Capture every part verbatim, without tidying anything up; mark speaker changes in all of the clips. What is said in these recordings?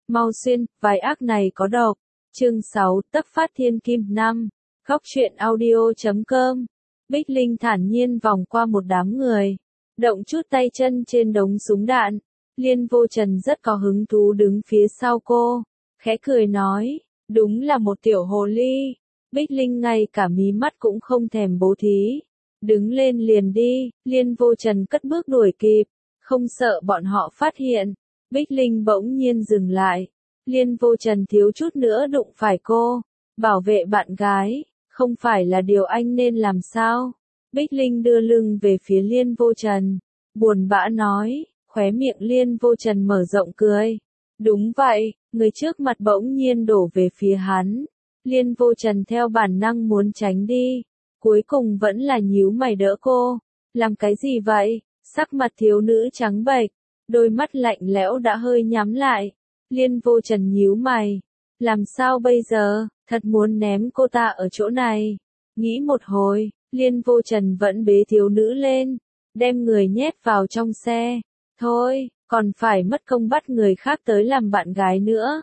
Speaker 1: Mau xuyên, vài ác này có độc. Chương sáu, Tấp phát thiên kim năm. Góc truyện audio chấm com. Bích Linh thản nhiên vòng qua một đám người, động chút tay chân trên đống súng đạn. Liên Vô Trần rất có hứng thú đứng phía sau cô, khẽ cười nói, đúng là một tiểu hồ ly. Bích Linh ngay cả mí mắt cũng không thèm bố thí. Đứng lên liền đi, Liên Vô Trần cất bước đuổi kịp, không sợ bọn họ phát hiện. Bích Linh bỗng nhiên dừng lại. Liên Vô Trần thiếu chút nữa đụng phải cô. Bảo vệ bạn gái, không phải là điều anh nên làm sao? Bích Linh đưa lưng về phía Liên Vô Trần, buồn bã nói, khóe miệng Liên Vô Trần mở rộng cười. Đúng vậy, người trước mặt bỗng nhiên đổ về phía hắn. Liên Vô Trần theo bản năng muốn tránh đi, cuối cùng vẫn là nhíu mày đỡ cô. Làm cái gì vậy? Sắc mặt thiếu nữ trắng bệch, đôi mắt lạnh lẽo đã hơi nhắm lại. Liên Vô Trần nhíu mày. Làm sao bây giờ? Thật muốn ném cô ta ở chỗ này. Nghĩ một hồi, Liên Vô Trần vẫn bế thiếu nữ lên, đem người nhét vào trong xe. Thôi, còn phải mất công bắt người khác tới làm bạn gái nữa.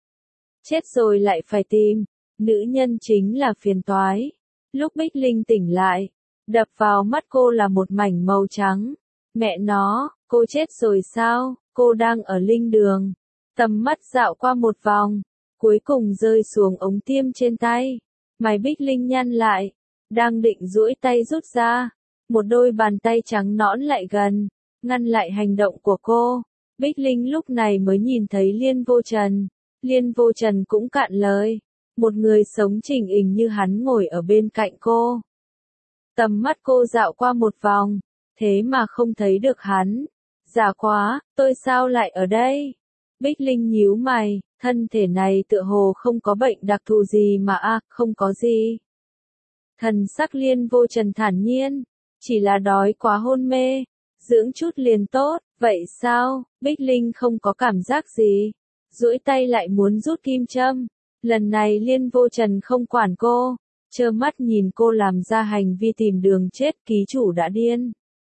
Speaker 1: Chết rồi lại phải tìm. Nữ nhân chính là phiền toái. Lúc Bích Linh tỉnh lại, đập vào mắt cô là một mảnh màu trắng. Mẹ nó, cô chết rồi sao? Cô đang ở linh đường. Tầm mắt dạo qua một vòng, cuối cùng rơi xuống ống tiêm trên tay. Mày Bích Linh nhăn lại, đang định duỗi tay rút ra. Một đôi bàn tay trắng nõn lại gần, ngăn lại hành động của cô. Bích Linh lúc này mới nhìn thấy Liên Vô Trần. Liên Vô Trần cũng cạn lời. Một người sống chỉnh hình như hắn ngồi ở bên cạnh cô. Tầm mắt cô dạo qua một vòng, thế mà không thấy được hắn. Giả quá, tôi sao lại ở đây? Bích Linh nhíu mày, thân thể này tựa hồ không có bệnh đặc thù gì mà a, à, không có gì. Thần sắc Liên Vô Trần thản nhiên, chỉ là đói quá hôn mê, dưỡng chút liền tốt, vậy sao? Bích Linh không có cảm giác gì, duỗi tay lại muốn rút kim châm. Lần này Liên Vô Trần không quản cô, trơ mắt nhìn cô làm ra hành vi tìm đường chết, ký chủ đã điên.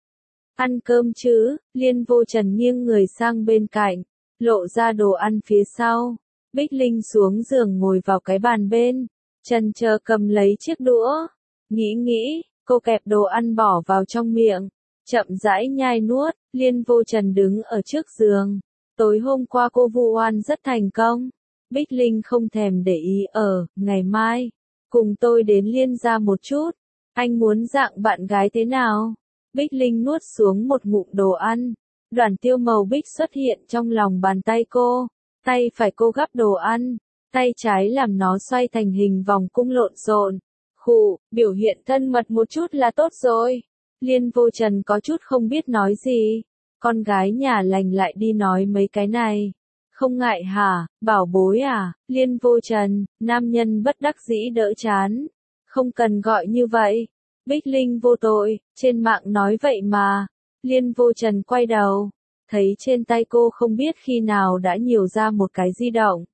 Speaker 1: Ăn cơm chứ? Liên Vô Trần nghiêng người sang bên cạnh, lộ ra đồ ăn phía sau. Bích Linh xuống giường ngồi vào cái bàn bên, chần chờ cầm lấy chiếc đũa. Nghĩ nghĩ, cô kẹp đồ ăn bỏ vào trong miệng, chậm rãi nhai nuốt. Liên Vô Trần đứng ở trước giường. Tối hôm qua cô vu oan rất thành công. Bích Linh không thèm để ý ở, ngày mai, cùng tôi đến Liên gia một chút. Anh muốn dạng bạn gái thế nào? Bích Linh nuốt xuống một ngụm đồ ăn. Đoàn tiêu màu bích xuất hiện trong lòng bàn tay cô. Tay phải cô gắp đồ ăn, tay trái làm nó xoay thành hình vòng cung lộn xộn. Khụ, biểu hiện thân mật một chút là tốt rồi. Liên Vô Trần có chút không biết nói gì. Con gái nhà lành lại đi nói mấy cái này. Không ngại hả, bảo bối à? Liên Vô Trần, nam nhân bất đắc dĩ đỡ chán. Không cần gọi như vậy. Bích Linh vô tội, trên mạng nói vậy mà. Liên Vô Trần quay đầu, thấy trên tay cô không biết khi nào đã nhiều ra một cái di động.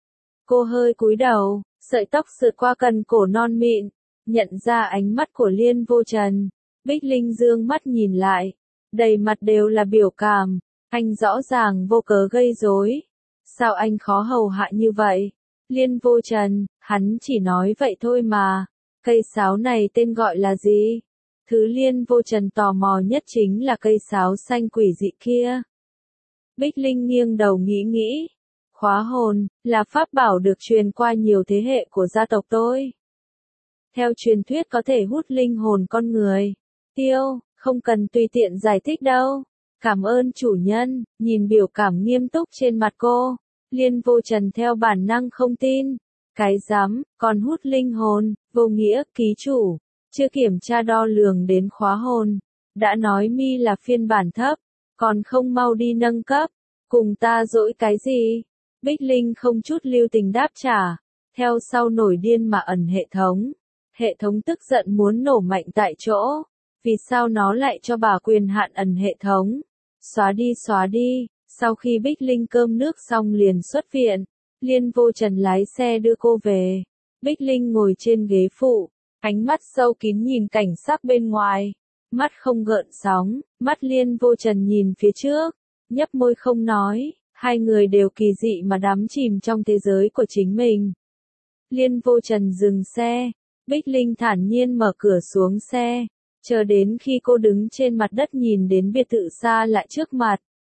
Speaker 1: Cô hơi cúi đầu, sợi tóc sượt qua cần cổ non mịn, nhận ra ánh mắt của Liên Vô Trần. Bích Linh dương mắt nhìn lại, đầy mặt đều là biểu cảm. Anh rõ ràng vô cớ gây rối. Sao anh khó hầu hạ như vậy? Liên Vô Trần, hắn chỉ nói vậy thôi mà. Cây sáo này tên gọi là gì? Thứ Liên Vô Trần tò mò nhất chính là cây sáo xanh quỷ dị kia. Bích Linh nghiêng đầu nghĩ nghĩ. Khóa hồn, là pháp bảo được truyền qua nhiều thế hệ của gia tộc tôi. Theo truyền thuyết có thể hút linh hồn con người. Tiêu, không cần tùy tiện giải thích đâu. Cảm ơn chủ nhân. Nhìn biểu cảm nghiêm túc trên mặt cô, Liên Vô Trần theo bản năng không tin. Cái dám, còn hút linh hồn, vô nghĩa, ký chủ. Chưa kiểm tra đo lường đến khóa hồn. Đã nói mi là phiên bản thấp, còn không mau đi nâng cấp. Cùng ta dỗi cái gì? Bích Linh không chút lưu tình đáp trả. Theo sau nổi điên mà ẩn hệ thống. Hệ thống tức giận muốn nổ mạnh tại chỗ. Vì sao nó lại cho bà quyền hạn ẩn hệ thống? Xóa đi xóa đi. Sau khi Bích Linh cơm nước xong liền xuất viện. Liên Vô Trần lái xe đưa cô về. Bích Linh ngồi trên ghế phụ, ánh mắt sâu kín nhìn cảnh sắc bên ngoài. Mắt không gợn sóng, mắt Liên Vô Trần nhìn phía trước, nhấp môi không nói. Hai người đều kỳ dị mà đắm chìm trong thế giới của chính mình. Liên Vô Trần dừng xe, Bích Linh thản nhiên mở cửa xuống xe, chờ đến khi cô đứng trên mặt đất nhìn đến biệt thự xa lạ trước mặt.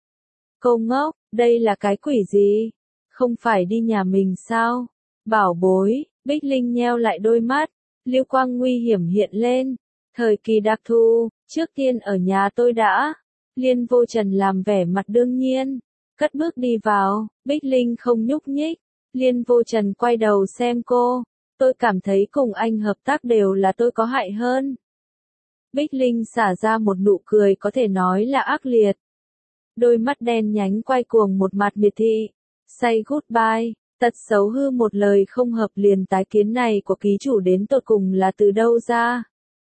Speaker 1: Cô ngốc, đây là cái quỷ gì? Không phải đi nhà mình sao? Bảo bối, Bích Linh nheo lại đôi mắt, lưu quang nguy hiểm hiện lên. Thời kỳ đặc thù, trước tiên ở nhà tôi đã. Liên Vô Trần làm vẻ mặt đương nhiên, cất bước đi vào, Bích Linh không nhúc nhích. Liên Vô Trần quay đầu xem cô, tôi cảm thấy cùng anh hợp tác đều là tôi có hại hơn. Bích Linh xả ra một nụ cười có thể nói là ác liệt. Đôi mắt đen nhánh quay cuồng một mặt miệt thị. Say goodbye, tật xấu hư một lời không hợp liền tái kiến này của ký chủ đến tột cùng là từ đâu ra.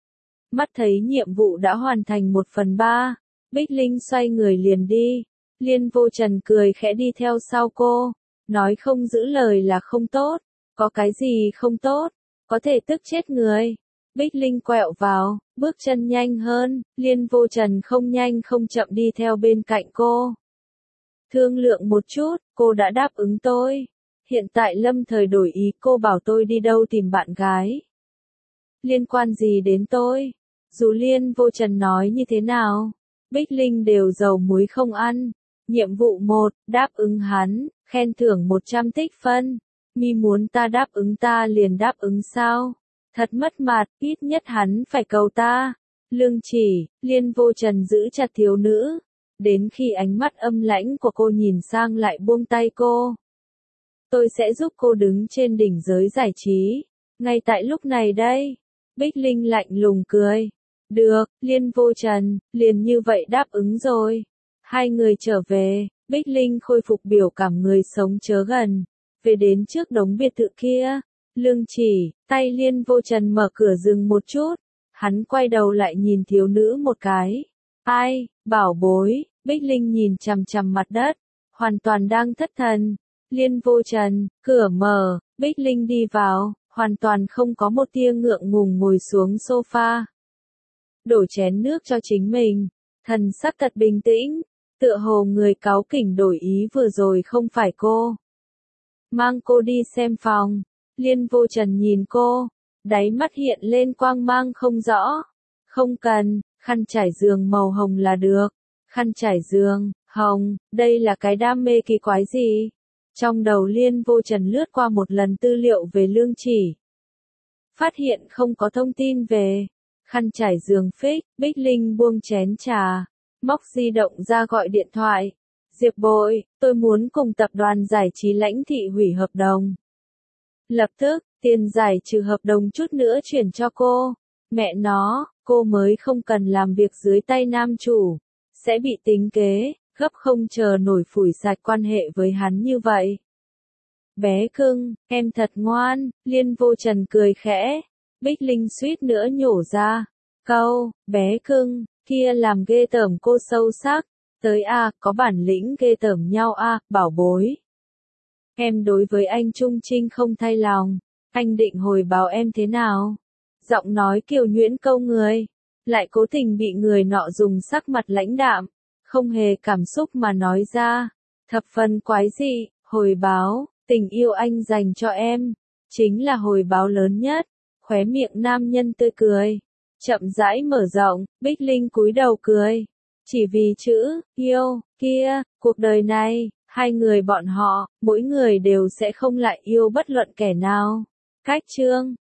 Speaker 1: Mắt thấy nhiệm vụ đã hoàn thành một phần ba, Bích Linh xoay người liền đi. Liên Vô Trần cười khẽ đi theo sau cô, nói không giữ lời là không tốt, có cái gì không tốt, có thể tức chết người. Bích Linh quẹo vào, bước chân nhanh hơn, Liên Vô Trần không nhanh không chậm đi theo bên cạnh cô. Thương lượng một chút, cô đã đáp ứng tôi. Hiện tại lâm thời đổi ý, cô bảo tôi đi đâu tìm bạn gái. Liên quan gì đến tôi? Dù Liên Vô Trần nói như thế nào, Bích Linh đều dầu muối không ăn. Nhiệm vụ một, đáp ứng hắn, khen thưởng một trăm tích phân. Mi muốn ta đáp ứng ta liền đáp ứng sao? Thật mất mặt, ít nhất hắn phải cầu ta. Lương chỉ, Liên Vô Trần giữ chặt thiếu nữ. Đến khi ánh mắt âm lãnh của cô nhìn sang lại buông tay cô. Tôi sẽ giúp cô đứng trên đỉnh giới giải trí. Ngay tại lúc này đây. Bích Linh lạnh lùng cười. Được, Liên Vô Trần, liền như vậy đáp ứng rồi. Hai người trở về, Bích Linh khôi phục biểu cảm người sống chớ gần. Về đến trước đống biệt thự kia. Lương chỉ, tay Liên Vô Trần mở cửa dừng một chút. Hắn quay đầu lại nhìn thiếu nữ một cái. Ai, bảo bối, Bích Linh nhìn chằm chằm mặt đất. Hoàn toàn đang thất thần. Liên Vô Trần, cửa mở, Bích Linh đi vào, hoàn toàn không có một tia ngượng ngùng ngồi xuống sofa. Đổ chén nước cho chính mình, thần sắc thật bình tĩnh, tựa hồ người cáu kỉnh đổi ý vừa rồi không phải cô. Mang cô đi xem phòng, Liên Vô Trần nhìn cô, đáy mắt hiện lên quang mang không rõ. Không cần, khăn trải giường màu hồng là được. Khăn trải giường, hồng, đây là cái đam mê kỳ quái gì? Trong đầu Liên Vô Trần lướt qua một lần tư liệu về Lương chỉ. Phát hiện không có thông tin về khăn trải giường fix, Bích Linh buông chén trà, móc di động ra gọi điện thoại. Diệp Bội, tôi muốn cùng tập đoàn giải trí Lãnh Thị hủy hợp đồng. Lập tức, tiền giải trừ hợp đồng chút nữa chuyển cho cô. Mẹ nó, cô mới không cần làm việc dưới tay nam chủ. Sẽ bị tính kế, gấp không chờ nổi phủi sạch quan hệ với hắn như vậy. Bé cưng, em thật ngoan, Liên Vô Trần cười khẽ. Bích Linh suýt nữa nhổ ra. Câu, bé cưng, kia làm ghê tởm cô sâu sắc. Tới a, à, có bản lĩnh ghê tởm nhau a, à, bảo bối. Em đối với anh Trung Trinh không thay lòng. Anh định hồi báo em thế nào? Giọng nói kiều nhuyễn câu người. Lại cố tình bị người nọ dùng sắc mặt lãnh đạm. Không hề cảm xúc mà nói ra. Thập phần quái dị, hồi báo, tình yêu anh dành cho em. Chính là hồi báo lớn nhất. Khóe miệng nam nhân tươi cười. Chậm rãi mở rộng, Bích Linh cúi đầu cười. Chỉ vì chữ, yêu, kia, cuộc đời này, hai người bọn họ, mỗi người đều sẽ không lại yêu bất luận kẻ nào. Cách chương